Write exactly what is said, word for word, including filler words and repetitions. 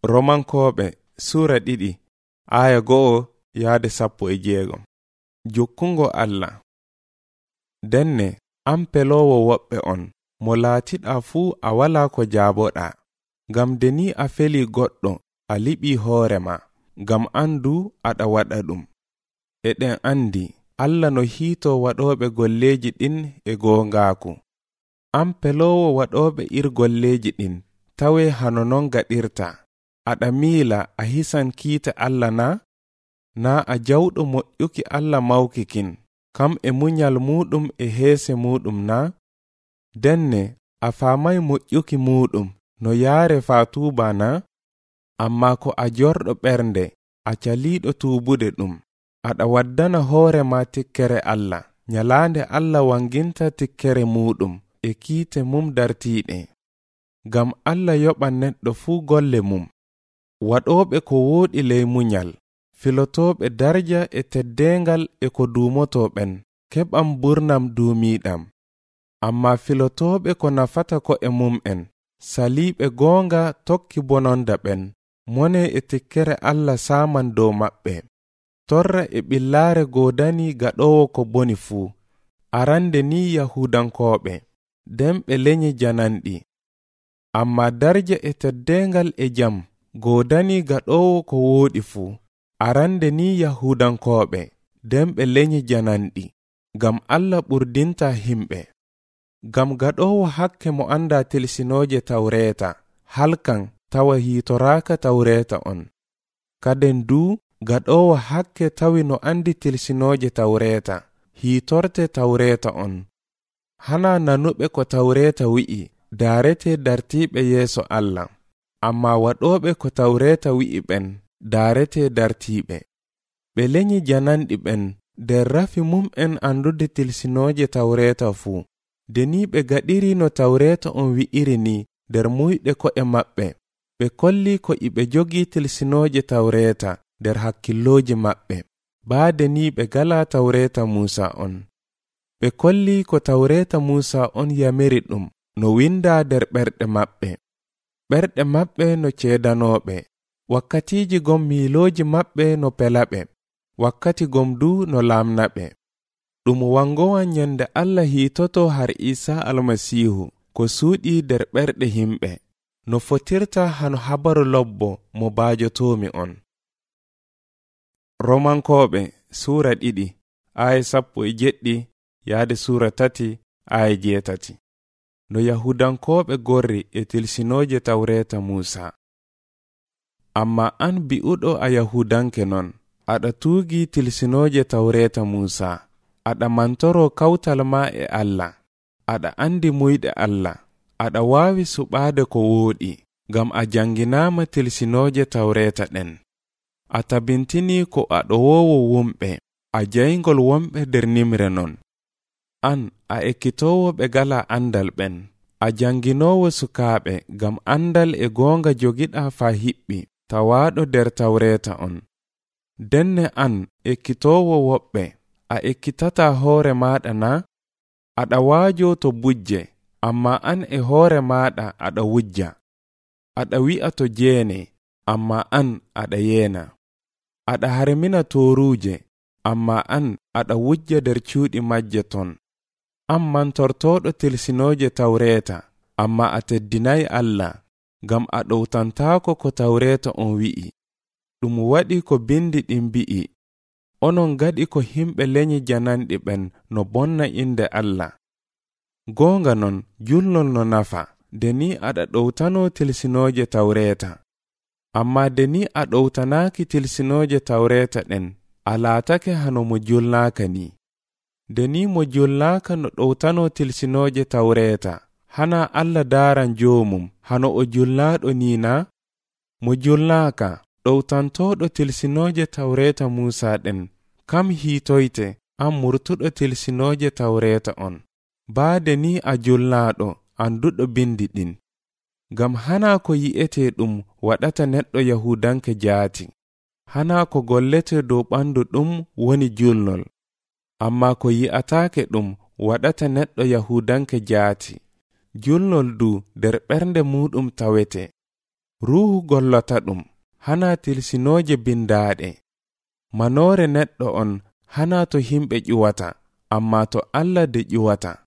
Romankoɓe sura ɗiɗi aya go'o yaade sappo e jeegom. Jokkungo Allah. Denne an pelowo woɓɓe on mo laatiɗa fuu a wala ko jaaboɗa, ngam deni a feli goɗɗo a liɓi hoorema, ngam andu aɗa waɗa ɗum. Eɗen andi Allah no hiito waɗoɓe golleji ɗin e goongaaku. An pelowo waɗoɓe ir golleji ɗin tawe hano non gaɗirta. Aɗa miila a hisan kiita Allah na? Na a jawɗo moƴƴuki Allah mawkikin, kam e munyal muɗum e heese muɗum na? Denne a faamay moƴƴuki muɗum no yaare faa tuuba na? Amma ko a jorɗo ɓernde, a caliiɗo tuubude ɗum. Aɗa waddana hoore ma tikkere Allah, nyalaande Allah wanginta tikkere muɗum e kiite mum dartiiɗe. Gam Allah yoɓa neɗɗo fuu golle mum. Waɗoɓe ko wooɗi ley munyal, filotoɓe darja e teddengal e ko duumotoɓen, keɓam burnam duumiɗam. Amma filotoɓe ko nafata ko e mum'en, saliɓe goonga tokki bononda ɓen, mone e tikkere Allah saman dow maɓɓe. Torra e ɓillaare godani gaɗowo ko boni fuu. Arande ni Yahudankoɓe, den ɓe lenyi jananɗi. Amma darja e teddengal e jam godani gaɗowo ko wooɗi fuu. Arande ni Yahudankoɓe, den ɓe lenyi jananɗi, gam Allah ɓurdinta himɓe. Gam gaɗowo hakke mo anda tilsinoje tawreta, halkan tawa hitoraka tawreta on. Kaden du gaɗowo hakke tawi no andi tilsinoje tawreta, hitorte tawreta on. Hana nanuɓe ko tawreta wi'i, darete dartiɓe yeeso Allah. Amma waɗoɓe ko tawreta wi'i ɓen, darete dartiɓe. Ɓe lenyi jananɗi ɓen nder rafi mum'en andude tilsinoje tawreta fuu. Deni ɓe gaɗiri no tawreta on wi'iri ni nder muyɗe ko'e maɓɓe. Ɓe kolli ko iɓe jogi tilsinoje tawreta nder hakkilloji maɓɓe. Baade ni ɓe gala tawreta Musa on. Ɓe kolli ko tawreta Musa on yamiri ɗum no winda nder ɓerɗe maɓɓe. Ɓerɗe maɓɓe no ceedanoɓe, wakkatiji gom miiloji maɓɓe no pelaɓe, wakkati gom du no laamnaɓe. Ɗum wangowan nyande Allah hiitoto har Isa almasihu ko suuɗi nder ɓerɗe himɓe, no fotirta hano habaru lobbo mo baajotomi on. Romankoɓe sura ɗiɗi aya sappo e jeɗɗi yaade sura tati aya jeetati. No Yahudankoɓe gorri e tilsinoje tawreta Musa. Amma an bi'uɗo a Yahudanke non, aɗa tuugi tilsinoje tawreta Musa, aɗa mantoro kawtal ma e Allah, aɗa andi muyɗe Allah, aɗa waawi suɓaade ko wooɗi, gam a janginama tilsinoje tawreta ɗen. A tabintini ko aɗo wowo wumɓe, a jayngol womɓe nder nimre non. An a ekkitowo ɓe gala andal ɓen, a janginowo sukaaɓe gam andal e goonga jogiɗa faa hiɓɓi, tawaɗo nder tawreta on. Denne an ekkitowo woɓɓe, a ekkitata hoore maɗa na? Aɗa waajo to bujje, amma an e hoore maɗa aɗa wujja. Aɗa wi'a to jeene, amma an aɗa yeena. Aɗa harmina toruje, amma an aɗa wujja nder cuuɗi majje ton. An mantortoɗo tilsinoje tawreta, amma a teddinay Allah, gam a ɗowtantaako ko tawreta on wi'i. Ɗum waɗi ko bindi ɗin bi'i, onon gaɗi ko himɓe lenyi jananɗi ɓen no bonna inde Allah. Goonga non julnol no nafa, deni aɗa ɗowtano tilsinoje tawreta. Amma deni a ɗowtanaaki tilsinoje tawreta ɗen, a laatake hano mo julnaaka ni. Deni mo julnaaka no ɗowtano tilsinoje tawreta, hana Allah daaran joomum hano o julnaaɗo ni na? Mo julnaaka ɗowtantoɗo tilsinoje tawreta Musa ɗen, kam hiitoyte an murtuɗo tilsinoje tawreta on. Baade ni a julnaaɗo anduɗo bindi ɗin. Gam hana ko yi'ete ɗum waɗata neɗɗo Yahudanke jaati, hana ko gollete dow ɓandu ɗum woni julnol. Amma ko yi'ataake ɗum waɗata neɗɗo Yahudanke jaati, julnol du nder ɓernde muɗum tawete. ruuhu gollata ɗum hana tilsinooje bindaaɗe. Manoore neɗɗo on hana to himɓe ƴuwata, amma to Allah de ƴuwata.